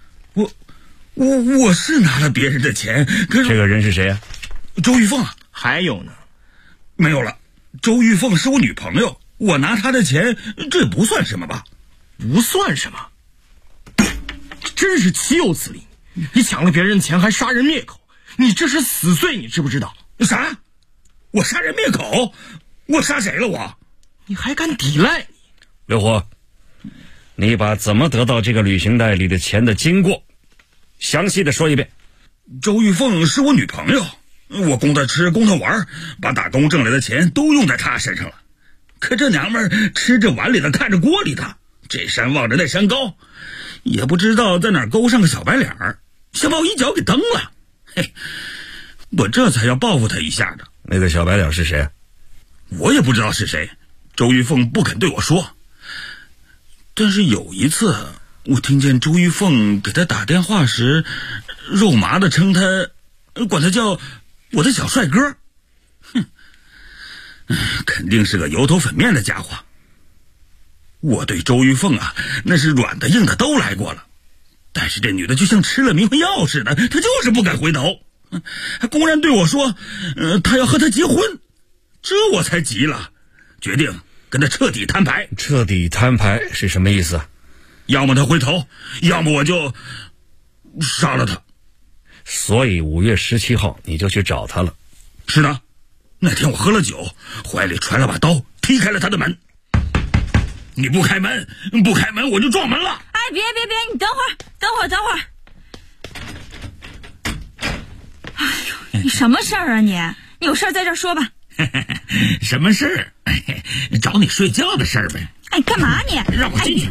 我是拿了别人的钱，可是这个人是谁啊？ 周玉凤啊。 还有呢？ 没有了。周玉凤是我女朋友，我拿她的钱，这不算什么吧？ 不算什么？真是岂有此理！你抢了别人的钱还杀人灭口，你这是死罪，你知不知道？ 啥？我杀人灭口？我杀谁了我？ 你还敢抵赖？ 刘虎，你把怎么得到这个旅行袋里的钱的经过详细的说一遍。 周玉凤是我女朋友，我供她吃供她玩，把打工挣来的钱都用在她身上了。可这娘们儿吃着碗里的看着锅里的，这山望着那山高，也不知道在哪儿勾上个小白脸儿，想把我一脚给蹬了。嘿，我这才要报复她一下的。 那个小白脸是谁？ 我也不知道是谁，周玉凤不肯对我说。但是有一次我听见周玉凤给他打电话时肉麻的称他，管他叫我的小帅哥。肯定是个油头粉面的家伙。我对周玉凤啊，那是软的硬的都来过了，但是这女的就像吃了迷魂药似的，她就是不敢回头，还公然对我说她要和他结婚。这我才急了，决定跟他彻底摊牌。 彻底摊牌是什么意思？ 要么他回头，要么我就杀了他。 所以5月17号你就去找他了？ 是的，那天我喝了酒，怀里揣了把刀，踢开了他的门。你不开门，我就撞门了。 哎，别，你等会儿。 你什么事儿啊你有事儿在这儿说吧。 什么事儿？找你睡觉的事儿呗。 哎，干嘛你？ 让我进去！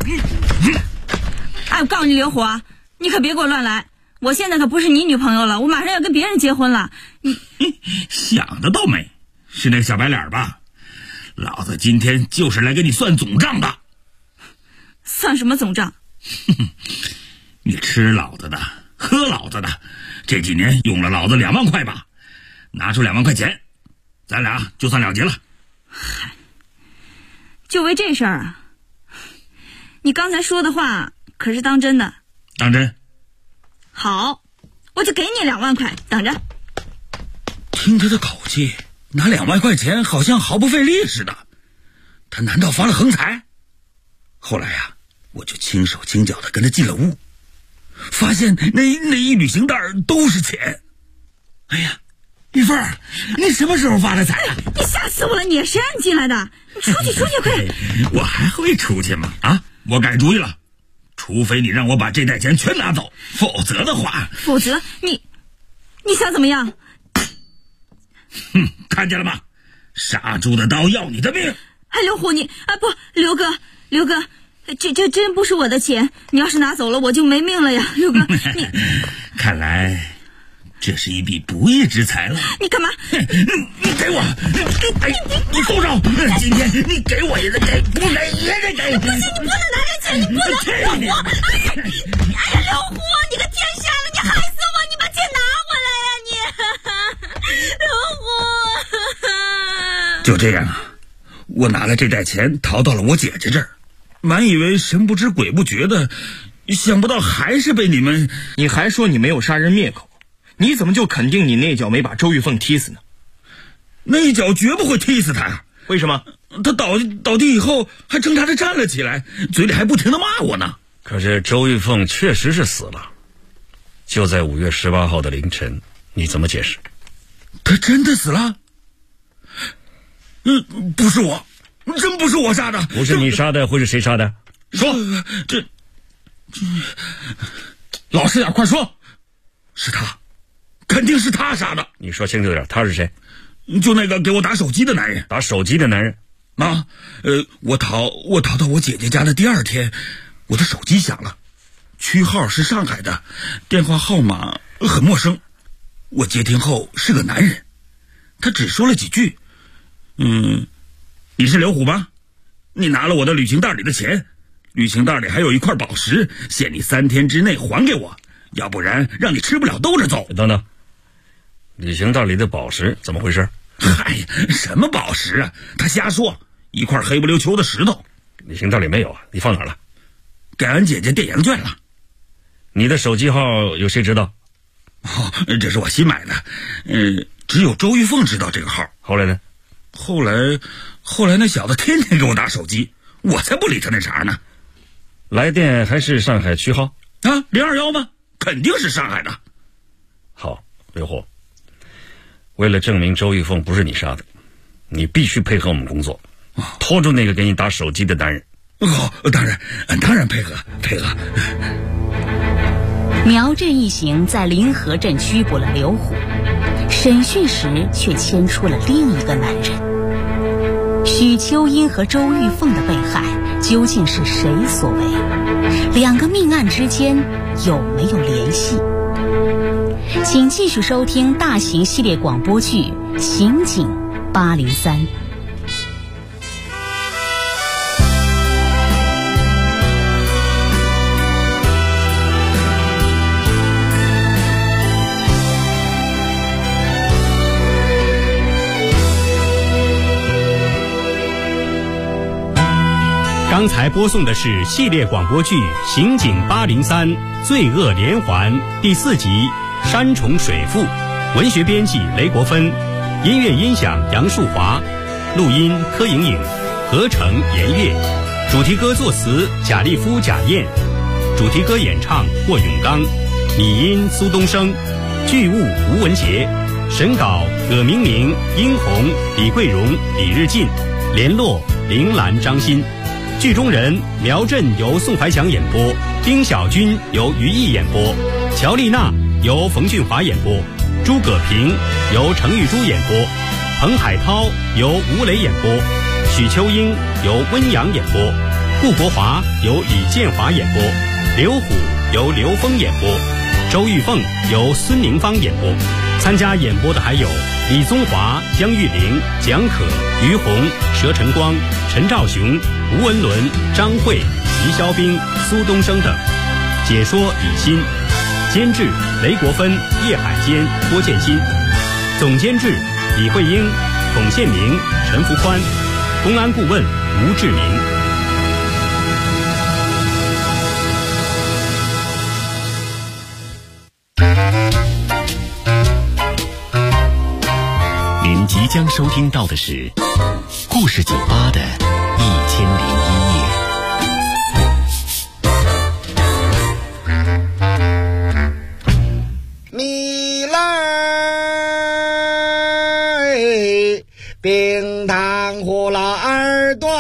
哎，我告诉你刘虎啊，你可别给我乱来。我现在可不是你女朋友了，我马上要跟别人结婚了。你想得倒美，是那个小白脸吧？老子今天就是来给你算总账的。 算什么总账？ 你吃老子的，喝老子的，这几年用了老子2万块吧？拿出2万块钱，咱俩就算了结了。 嗨，就为这事儿啊？你刚才说的话可是当真的？ 当真。 好，我就给你2万块，等着。 听他的口气，拿2万块钱好像毫不费力似的。他难道发了横财？后来呀，我就轻手轻脚的跟他进了屋，发现那一旅行袋都是钱。哎呀，玉凤，你什么时候发的财啊？ 你吓死我了！你谁让你进来的？你出去，快！ 我还会出去吗？啊，我改主意了，除非你让我把这袋钱全拿走，否则的话， 你想怎么样？ 看见了吗？杀猪的刀要你的命！ 哎，刘虎，刘哥，这真不是我的钱，你要是拿走了，我就没命了呀，刘哥。你看来这是一笔不义之财了。 你干嘛？ 你给我！你松手！今天你给我也得给，不给也得给。 不行，你不能拿这钱，你不能！刘虎，哎呀，刘虎，你个天杀了，你害死我！你把钱拿回来呀，你！刘虎。 就这样啊，我拿了这袋钱逃到了我姐姐这儿，满以为神不知鬼不觉的，想不到还是被你们。 你还说你没有杀人灭口，你怎么就肯定你那脚没把周玉凤踢死呢？ 那一脚绝不会踢死他呀！ 为什么？ 他倒地以后还挣扎着站了起来，嘴里还不停地骂我呢。 可是周玉凤确实是死了，就在5月18号的凌晨，你怎么解释？ 他真的死了？不是我，真不是我杀的。 不是你杀的，会是谁杀的？ 说，这老实点，快说。是他，肯定是他杀的。 你说清楚点，他是谁？ 就那个给我打手机的男人。 打手机的男人？ 啊，我逃到我姐姐家的第2天，我的手机响了，区号是上海的，电话号码很陌生。我接听后是个男人，他只说了几句。你是刘虎吧？你拿了我的旅行袋里的钱，旅行袋里还有一块宝石，限你3天之内还给我，要不然让你吃不了兜着走。 等等，旅行袋里的宝石怎么回事？ 嗨，什么宝石啊？他瞎说，一块黑不溜秋的石头。 旅行袋里没有啊？你放哪儿了？ 给俺姐姐电羊圈了。 你的手机号有谁知道？ 这是我新买的，只有周玉凤知道这个号。 后来呢？ 后来那小子天天给我打手机，我才不理他那茬呢。 来电还是上海区号啊？021吗？肯定是上海的。 好，刘虎，为了证明周玉凤不是你杀的，你必须配合我们工作，拖住那个给你打手机的男人。 好，当然配合。 苗振一行在临河镇拘捕了刘虎，审讯时却牵出了另一个男人。许秋英和周玉凤的被害究竟是谁所为？2个命案之间有没有联系？请继续收听大型系列广播剧《刑警803》。 刚才播送的是系列广播剧《刑警803罪恶连环》第4集《山重水复》，文学编辑雷国芬，音乐音响杨树华，录音柯莹莹，合成严月，主题歌作词贾立夫、贾燕，主题歌演唱霍永刚，拟音苏东升，剧务吴文杰，审稿葛明明、殷红、李桂荣、李日进，联络铃兰、张欣。剧中人苗振由宋怀强演播，丁小军由于毅演播，乔丽娜由冯俊华演播， 诸葛平由程玉珠演播，彭海涛由吴磊演播，许秋英由温阳演播，顾国华由李建华演播，刘虎由刘峰演播，周玉凤由孙宁芳演播。参加演播的还有李宗华、江玉玲、蒋可、于红、佘晨光、陈兆雄、吴文伦、张慧、齐肖兵、苏东升等。解说李欣，监制雷国芬、叶海坚、郭建新，总监制李慧英、孔宪明、陈福宽，公安顾问吴志明。 您即将收听到的是故事酒吧的1001夜。 米来冰糖葫芦耳朵，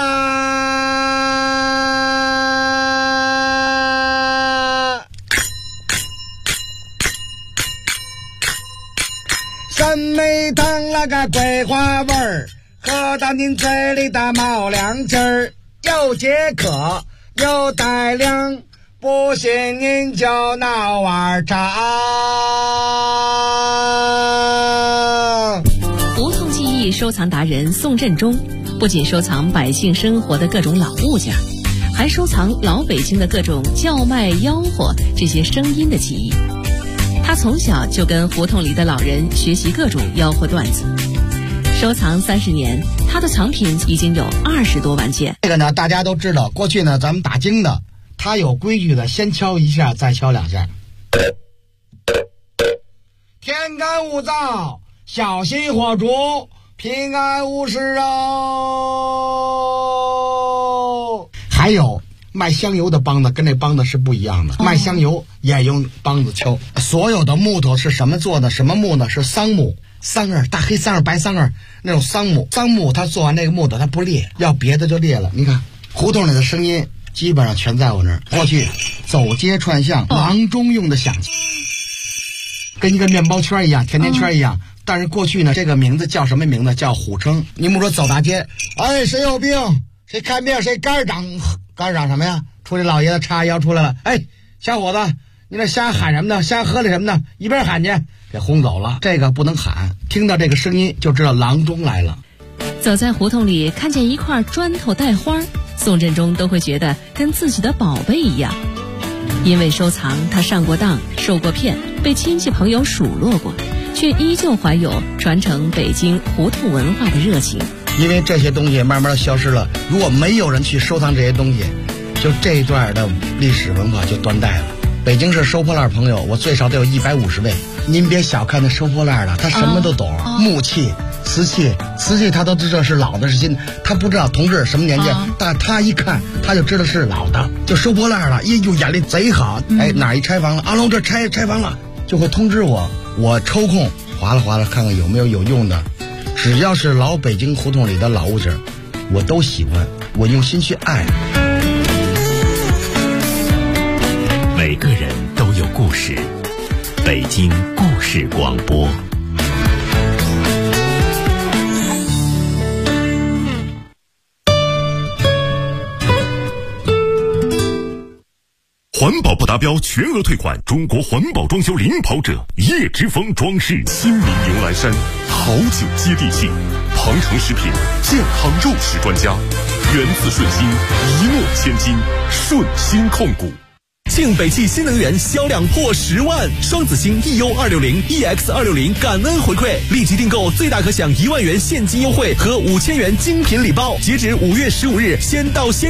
酸梅汤那个桂花味儿，喝到您嘴里的冒凉劲儿，又解渴又带凉，不信您就闹碗茶。 胡同记忆收藏达人宋振中不仅收藏百姓生活的各种老物件，还收藏老北京的各种叫卖吆喝这些声音的记忆。他从小就跟胡同里的老人学习各种吆喝段子，收藏30年，他的藏品已经有20多万件。 这个呢，大家都知道，过去呢，咱们打更的，他有规矩的，先敲一下，再敲2下。天干物燥，小心火烛，平安无事哦。还有卖香油的梆子跟这梆子是不一样的，卖香油也用梆子敲。所有的木头是什么做的？什么木呢？是桑木，桑叶，大黑桑叶、白桑叶那种桑木。桑木它做完这个木头它不裂，要别的就裂了。你看胡同里的声音基本上全在我那儿。过去走街串巷，郎中用的响器，跟一个面包圈一样，甜甜圈一样。但是过去呢，这个名字叫什么名字？叫虎称。你们说走大街，哎，谁有病？谁看病？谁肝长？肝长什么呀？出去老爷子叉腰出来了，哎，小伙子，你那瞎喊什么呢？瞎喝的什么呢？一边喊去，给轰走了。这个不能喊，听到这个声音就知道郎中来了。 走在胡同里，看见一块砖头带花，宋振中都会觉得跟自己的宝贝一样。因为收藏，他上过当，受过骗，被亲戚朋友数落过，却依旧怀有传承北京胡同文化的热情。 因为这些东西慢慢消失了，如果没有人去收藏这些东西，就这一段的历史文化就断代了。北京市收破烂朋友，我最少得有150位。您别小看那收破烂的，他什么都懂，木器、瓷器他都知道是老的是新的，他不知道同志什么年纪，但他一看他就知道是老的，就收破烂了。哟，眼力贼好，哎，哪一拆房了？阿龙这拆房了，就会通知我，我抽空划拉看看有没有用的。只要是老北京胡同里的老物件，我都喜欢，我用心去爱。 每个人都有故事，北京故事广播。 环保不达标全额退款，中国环保装修领跑者叶之峰装饰亲民迎来山，好酒接地气，庞城食品健康肉食专家，源自顺心，一诺千金，顺心控股。 庆北汽新能源销量破10万，双子星 EU260、EX260感恩回馈，立即订购最大可享1万元现金优惠和5000元精品礼包，截止5月15日，先到先。